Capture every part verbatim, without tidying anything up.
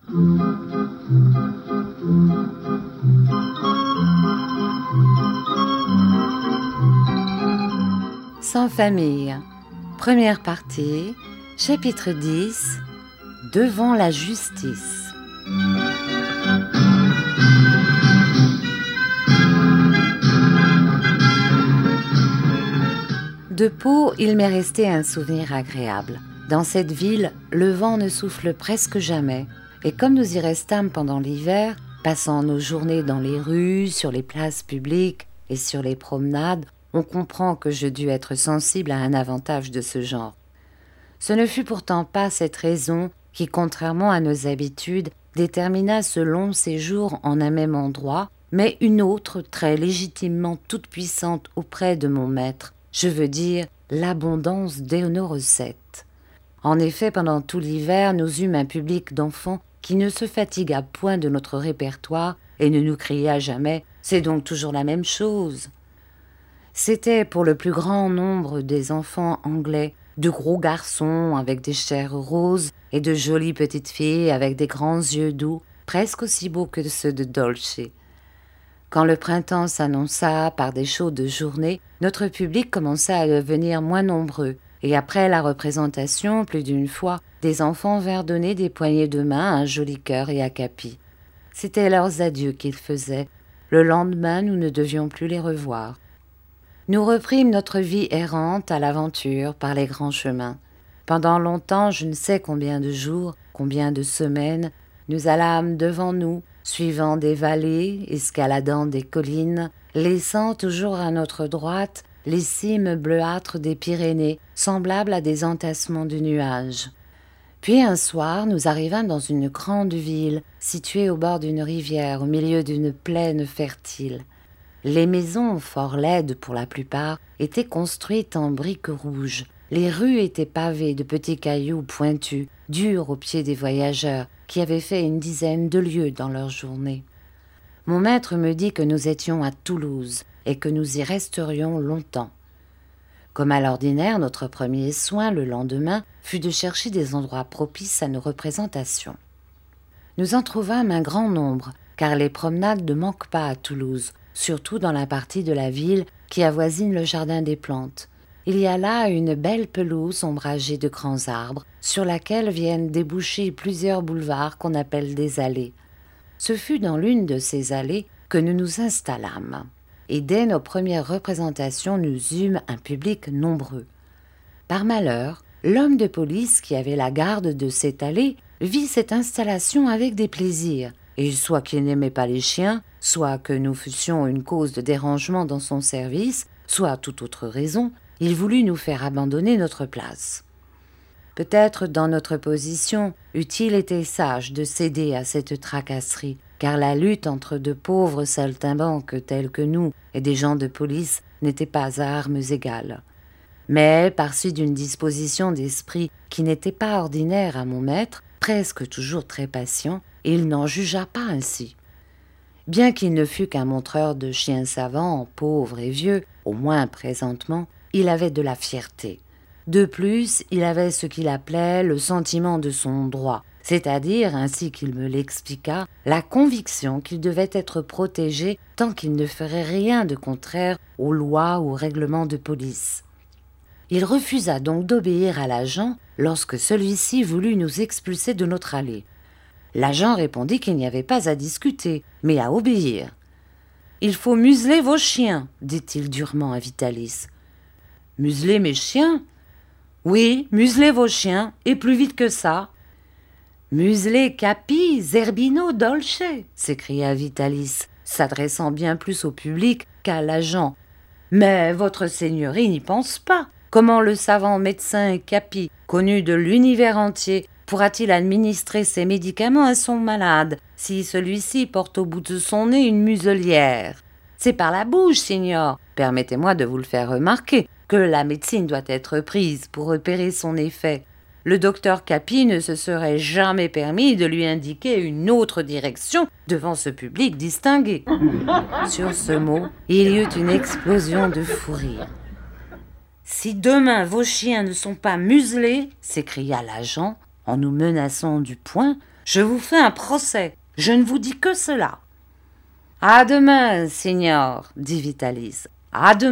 Sans famille, première partie, chapitre dix, devant la justice. De Pau, il m'est resté un souvenir agréable. Dans cette ville, le vent ne souffle presque jamais, et comme nous y restâmes pendant l'hiver, passant nos journées dans les rues, sur les places publiques et sur les promenades, on comprend que je dus être sensible à un avantage de ce genre. Ce ne fut pourtant pas cette raison qui, contrairement à nos habitudes, détermina ce long séjour en un même endroit, mais une autre très légitimement toute puissante auprès de mon maître, je veux dire l'abondance de nos recettes. En effet, pendant tout l'hiver, nous eûmes un public d'enfants qui ne se fatigua point de notre répertoire et ne nous cria jamais « c'est donc toujours la même chose ». C'était pour le plus grand nombre des enfants anglais, de gros garçons avec des chairs roses et de jolies petites filles avec des grands yeux doux, presque aussi beaux que ceux de Dolce. Quand le printemps s'annonça par des chaudes journées, notre public commença à devenir moins nombreux, et après la représentation, plus d'une fois, des enfants vinrent donner des poignées de main à un joli cœur et à Capi. C'étaient leurs adieux qu'ils faisaient. Le lendemain, nous ne devions plus les revoir. Nous reprîmes notre vie errante à l'aventure par les grands chemins. Pendant longtemps, je ne sais combien de jours, combien de semaines, nous allâmes devant nous, suivant des vallées, escaladant des collines, laissant toujours à notre droite les cimes bleuâtres des Pyrénées, semblables à des entassements de nuages. Puis un soir, nous arrivâmes dans une grande ville, située au bord d'une rivière, au milieu d'une plaine fertile. Les maisons, fort laides pour la plupart, étaient construites en briques rouges. Les rues étaient pavées de petits cailloux pointus, durs aux pieds des voyageurs, qui avaient fait une dizaine de lieues dans leur journée. Mon maître me dit que nous étions à Toulouse et que nous y resterions longtemps. Comme à l'ordinaire, notre premier soin le lendemain fut de chercher des endroits propices à nos représentations. Nous en trouvâmes un grand nombre, car les promenades ne manquent pas à Toulouse, surtout dans la partie de la ville qui avoisine le jardin des plantes. Il y a là une belle pelouse ombragée de grands arbres, sur laquelle viennent déboucher plusieurs boulevards qu'on appelle des allées. Ce fut dans l'une de ces allées que nous nous installâmes, et dès nos premières représentations nous eûmes un public nombreux. Par malheur, l'homme de police qui avait la garde de cette allée vit cette installation avec des plaisirs, et soit qu'il n'aimait pas les chiens, soit que nous fussions une cause de dérangement dans son service, soit toute autre raison, il voulut nous faire abandonner notre place. Peut-être dans notre position eût-il été sage de céder à cette tracasserie, car la lutte entre de pauvres saltimbanques tels que nous et des gens de police n'était pas à armes égales. Mais, parti d'une disposition d'esprit qui n'était pas ordinaire à mon maître, presque toujours très patient, il n'en jugea pas ainsi. Bien qu'il ne fût qu'un montreur de chiens savants, pauvre et vieux, au moins présentement, il avait de la fierté. De plus, il avait ce qu'il appelait le sentiment de son droit, c'est-à-dire, ainsi qu'il me l'expliqua, la conviction qu'il devait être protégé tant qu'il ne ferait rien de contraire aux lois ou aux règlements de police. Il refusa donc d'obéir à l'agent lorsque celui-ci voulut nous expulser de notre allée. L'agent répondit qu'il n'y avait pas à discuter, mais à obéir. « Il faut museler vos chiens, » dit-il durement à Vitalis. « Museler mes chiens ?»« Oui, museler vos chiens, et plus vite que ça. »« Museler Capi, Zerbino, Dolce » s'écria Vitalis, s'adressant bien plus au public qu'à l'agent. « Mais votre seigneurie n'y pense pas. Comment le savant médecin Capi, connu de l'univers entier, pourra-t-il administrer ses médicaments à son malade, si celui-ci porte au bout de son nez une muselière? C'est par la bouche, signor. Permettez-moi de vous le faire remarquer, que la médecine doit être prise pour repérer son effet. Le docteur Capi ne se serait jamais permis de lui indiquer une autre direction devant ce public distingué. » Sur ce mot, il y eut une explosion de fou rire. « Si demain vos chiens ne sont pas muselés, s'écria l'agent, en nous menaçant du poing, Je vous fais un procès. Je ne vous dis que cela. »« À demain, signor, » dit Vitalis. « À demain. »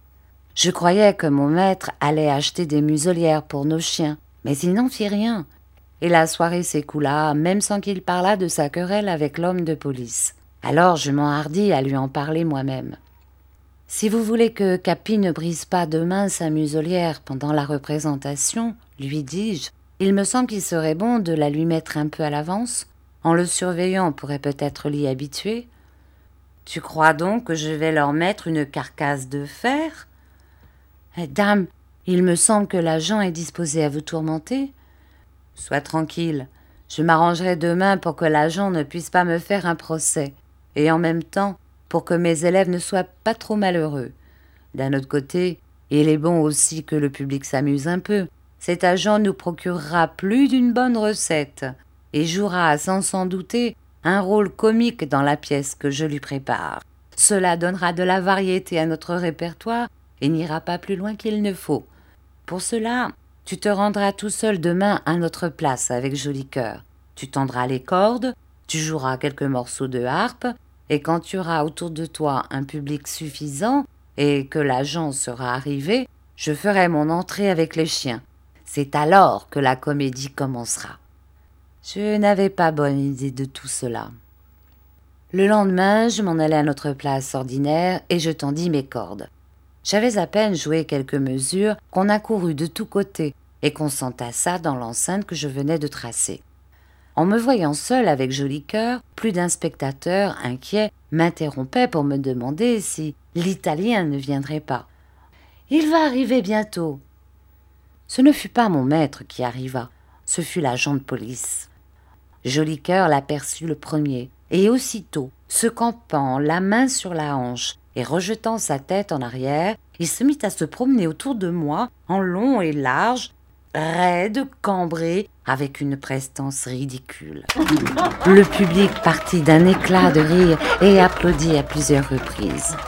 Je croyais que mon maître allait acheter des muselières pour nos chiens, mais il n'en fit rien. Et la soirée s'écoula, même sans qu'il parlât de sa querelle avec l'homme de police. Alors je m'enhardis à lui en parler moi-même. « Si vous voulez que Capi ne brise pas demain sa muselière pendant la représentation, lui dis-je, il me semble qu'il serait bon de la lui mettre un peu à l'avance. En le surveillant, on pourrait peut-être l'y habituer. Tu crois donc que je vais leur mettre une carcasse de fer ? Eh, dame, il me semble que l'agent est disposé à vous tourmenter. Sois tranquille, je m'arrangerai demain pour que l'agent ne puisse pas me faire un procès, et en même temps pour que mes élèves ne soient pas trop malheureux. D'un autre côté, il est bon aussi que le public s'amuse un peu. Cet agent nous procurera plus d'une bonne recette et jouera sans s'en douter un rôle comique dans la pièce que je lui prépare. Cela donnera de la variété à notre répertoire et n'ira pas plus loin qu'il ne faut. Pour cela, tu te rendras tout seul demain à notre place avec Joli Cœur. Tu tendras les cordes, tu joueras quelques morceaux de harpe, et quand tu auras autour de toi un public suffisant et que l'agent sera arrivé, je ferai mon entrée avec les chiens. C'est alors que la comédie commencera. » Je n'avais pas bonne idée de tout cela. Le lendemain, je m'en allai à notre place ordinaire et je tendis mes cordes. J'avais à peine joué quelques mesures qu'on accourut de tous côtés et qu'on s'entassa dans l'enceinte que je venais de tracer. En me voyant seul avec Joli Cœur, plus d'un spectateur inquiet m'interrompait pour me demander si l'Italien ne viendrait pas. « Il va arriver bientôt. » Ce ne fut pas mon maître qui arriva, ce fut l'agent de police. Joli Cœur l'aperçut le premier, et aussitôt, se campant la main sur la hanche et rejetant sa tête en arrière, il se mit à se promener autour de moi en long et large, raide, cambré, avec une prestance ridicule. Le public partit d'un éclat de rire et applaudit à plusieurs reprises.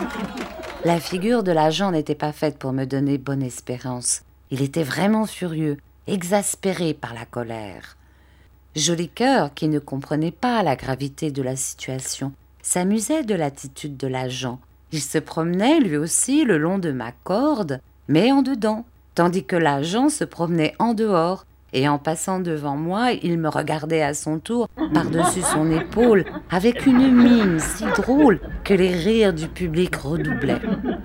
La figure de l'agent n'était pas faite pour me donner bonne espérance. Il était vraiment furieux, exaspéré par la colère. Joli Cœur, qui ne comprenait pas la gravité de la situation, s'amusait de l'attitude de l'agent. Il se promenait lui aussi le long de ma corde, mais en dedans, tandis que l'agent se promenait en dehors, et en passant devant moi, il me regardait à son tour par-dessus son épaule, avec une mine si drôle que les rires du public redoublaient.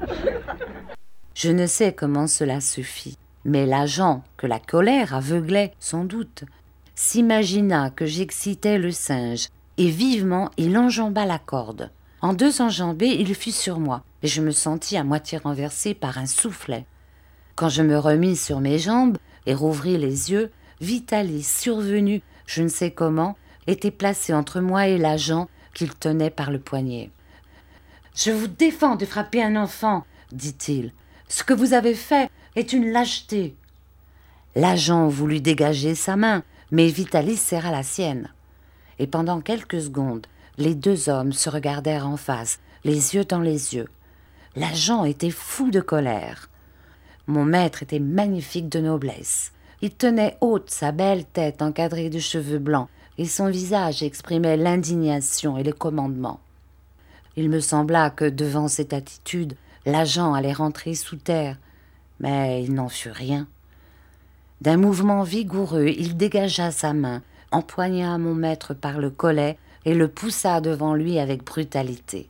Je ne sais comment cela se fit, mais l'agent, que la colère aveuglait sans doute, s'imagina que j'excitais le singe, et vivement il enjamba la corde. En deux enjambées, il fut sur moi, et je me sentis à moitié renversée par un soufflet. Quand je me remis sur mes jambes et rouvris les yeux, Vitalis, survenu, je ne sais comment, était placé entre moi et l'agent qu'il tenait par le poignet. « Je vous défends de frapper un enfant, » dit-il. « Ce que vous avez fait est une lâcheté. » L'agent voulut dégager sa main, mais Vitalis serra la sienne. Et pendant quelques secondes, les deux hommes se regardèrent en face, les yeux dans les yeux. L'agent était fou de colère. Mon maître était magnifique de noblesse. Il tenait haute sa belle tête encadrée de cheveux blancs, et son visage exprimait l'indignation et le commandement. Il me sembla que, devant cette attitude, l'agent allait rentrer sous terre, mais il n'en fut rien. D'un mouvement vigoureux, il dégagea sa main, empoigna mon maître par le collet et le poussa devant lui avec brutalité.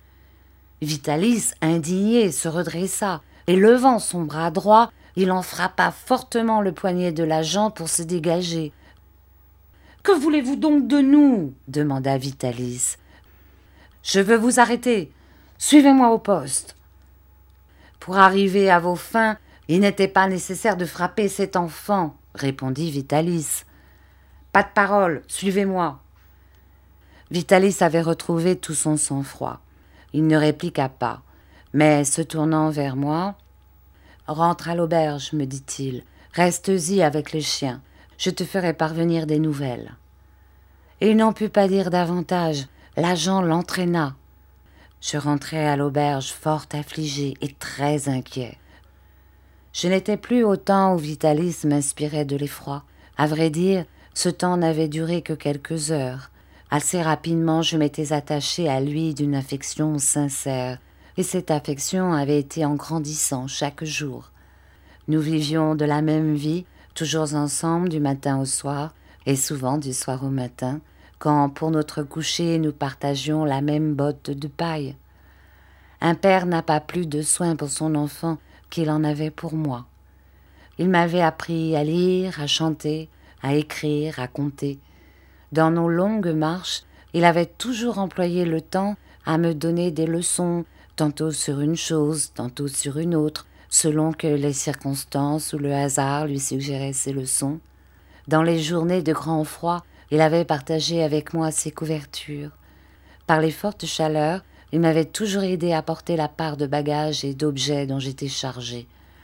Vitalis, indigné, se redressa, et levant son bras droit, il en frappa fortement le poignet de l'agent pour se dégager. « Que voulez-vous donc de nous ?» demanda Vitalis. « Je veux vous arrêter. Suivez-moi au poste. » Pour arriver à vos fins, il n'était pas nécessaire de frapper cet enfant, répondit Vitalis. « Pas de parole, suivez-moi. » Vitalis avait retrouvé tout son sang-froid. Il ne répliqua pas, mais se tournant vers moi, « Rentre à l'auberge, me dit-il, reste-y avec les chiens, je te ferai parvenir des nouvelles. » Il n'en put pas dire davantage, l'agent l'entraîna. Je rentrai à l'auberge fort affligé et très inquiet. Je n'étais plus au temps où Vitalis m'inspirait de l'effroi. À vrai dire, Ce temps n'avait duré que quelques heures. Assez rapidement, je m'étais attachée à lui d'une affection sincère, et cette affection avait été en grandissant chaque jour. Nous vivions de la même vie, toujours ensemble du matin au soir, et souvent du soir au matin, quand pour notre coucher nous partagions la même botte de paille. Un père n'a pas plus de soin pour son enfant qu'il en avait pour moi. Il m'avait appris à lire, à chanter, à écrire, à compter. Dans nos longues marches, il avait toujours employé le temps à me donner des leçons, tantôt sur une chose, tantôt sur une autre, selon que les circonstances ou le hasard lui suggéraient ces leçons. Dans les journées de grand froid, il avait partagé avec moi ses couvertures. Par les fortes chaleurs, il m'avait toujours aidé à porter la part de bagages et d'objets dont j'étais chargée.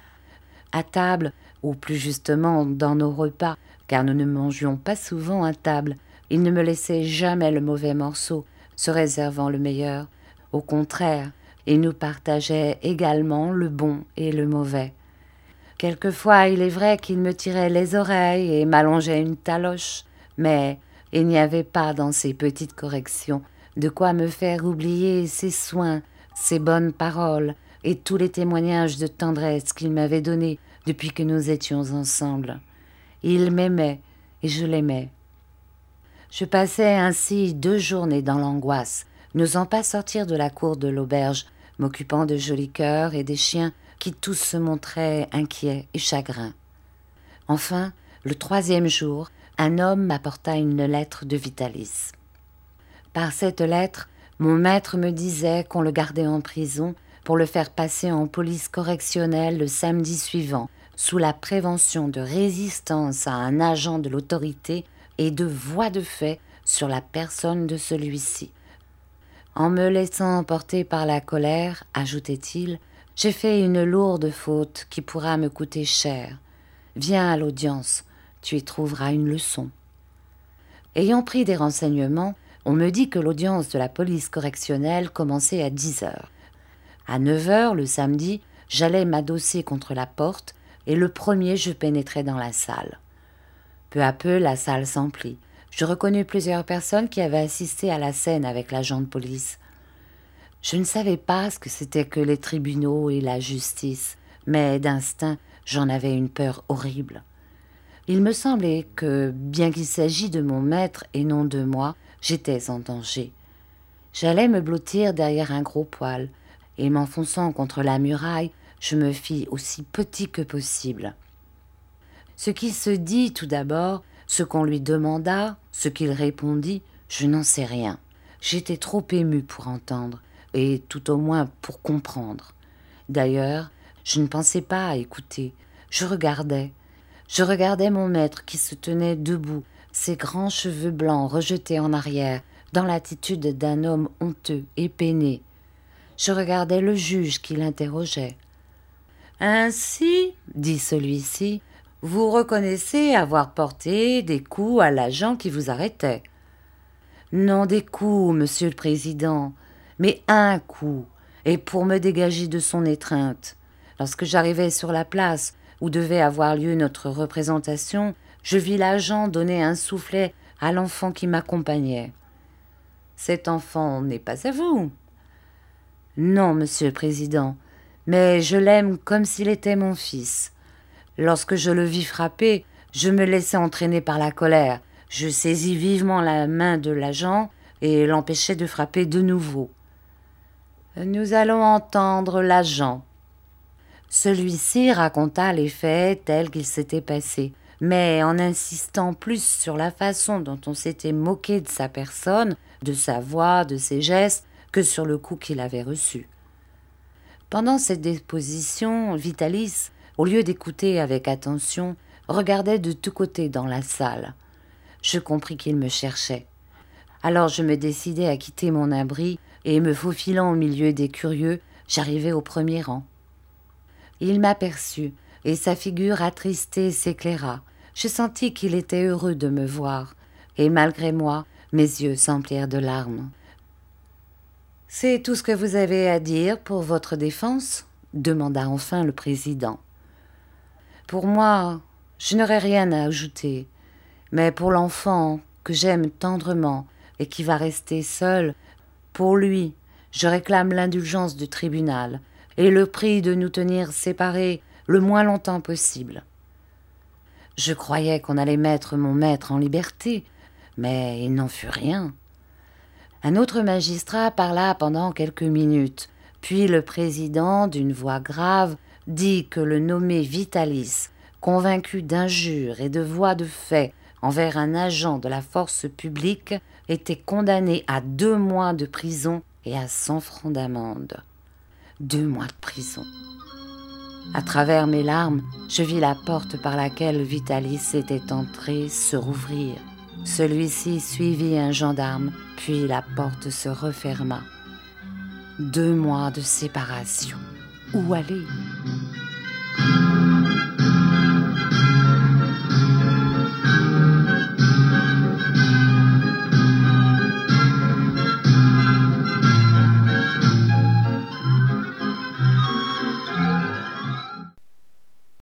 À table, ou plus justement dans nos repas, car nous ne mangions pas souvent à table, il ne me laissait jamais le mauvais morceau, se réservant le meilleur. Au contraire, il nous partageait également le bon et le mauvais. Quelquefois, il est vrai qu'il me tirait les oreilles et m'allongeait une taloche, mais il n'y avait pas dans ces petites corrections de quoi me faire oublier ses soins, ses bonnes paroles et tous les témoignages de tendresse qu'il m'avait donnés depuis que nous étions ensemble. Il m'aimait et je l'aimais. Je passais ainsi deux journées dans l'angoisse, n'osant pas sortir de la cour de l'auberge, m'occupant de jolis cœurs et des chiens qui tous se montraient inquiets et chagrins. Enfin, le troisième jour, un homme m'apporta une lettre de Vitalis. Par cette lettre, mon maître me disait qu'on le gardait en prison pour le faire passer en police correctionnelle le samedi suivant, sous la prévention de résistance à un agent de l'autorité et de voies de fait sur la personne de celui-ci. En me laissant emporter par la colère, ajoutait-il, j'ai fait une lourde faute qui pourra me coûter cher. Viens à l'audience, tu y trouveras une leçon. Ayant pris des renseignements, on me dit que l'audience de la police correctionnelle commençait à dix heures. À neuf heures, le samedi, j'allais m'adosser contre la porte et le premier je pénétrai dans la salle. Peu à peu, la salle s'emplit. Je reconnus plusieurs personnes qui avaient assisté à la scène avec l'agent de police. Je ne savais pas ce que c'était que les tribunaux et la justice, mais d'instinct, j'en avais une peur horrible. Il me semblait que, bien qu'il s'agît de mon maître et non de moi, j'étais en danger. J'allais me blottir derrière un gros poêle, et m'enfonçant contre la muraille, je me fis aussi petit que possible. Ce qui se dit tout d'abord, ce qu'on lui demanda, ce qu'il répondit, je n'en sais rien. J'étais trop émue pour entendre, et tout au moins pour comprendre. D'ailleurs, je ne pensais pas à écouter, je regardais. Je regardais mon maître qui se tenait debout, ses grands cheveux blancs rejetés en arrière, dans l'attitude d'un homme honteux et peiné. Je regardais le juge qui l'interrogeait. « Ainsi, dit celui-ci, vous reconnaissez avoir porté des coups à l'agent qui vous arrêtait. »« Non des coups, monsieur le président, mais un coup, et pour me dégager de son étreinte. Lorsque j'arrivai sur la place où devait avoir lieu notre représentation, je vis l'agent donner un soufflet à l'enfant qui m'accompagnait. »« Cet enfant n'est pas à vous ?»« Non, monsieur le président, mais je l'aime comme s'il était mon fils. Lorsque je le vis frapper, je me laissai entraîner par la colère. Je saisis vivement la main de l'agent et l'empêchai de frapper de nouveau. Nous allons entendre l'agent. Celui-ci raconta les faits tels qu'ils s'étaient passés, mais en insistant plus sur la façon dont on s'était moqué de sa personne, de sa voix, de ses gestes, que sur le coup qu'il avait reçu. Pendant cette déposition, Vitalis, au lieu d'écouter avec attention, regardait de tous côtés dans la salle. Je compris qu'il me cherchait. Alors je me décidai à quitter mon abri et, me faufilant au milieu des curieux, j'arrivai au premier rang. Il m'aperçut et sa figure attristée s'éclaira. Je sentis qu'il était heureux de me voir et malgré moi, mes yeux s'emplirent de larmes. « C'est tout ce que vous avez à dire pour votre défense ?» demanda enfin le président. « Pour moi, je n'aurais rien à ajouter, Mais pour l'enfant que j'aime tendrement et qui va rester seul, pour lui, je réclame l'indulgence du tribunal et le prix de nous tenir séparés le moins longtemps possible. Je croyais qu'on allait mettre mon maître en liberté, mais il n'en fut rien. Un autre magistrat parla pendant quelques minutes, puis le président, d'une voix grave, dit que le nommé Vitalis, convaincu d'injures et de voies de fait envers un agent de la force publique, était condamné à deux mois de prison et à cent francs d'amende. Deux mois de prison. À travers mes larmes, je vis la porte par laquelle Vitalis était entré se rouvrir. Celui-ci suivit un gendarme, puis la porte se referma. Deux mois de séparation. Où aller ?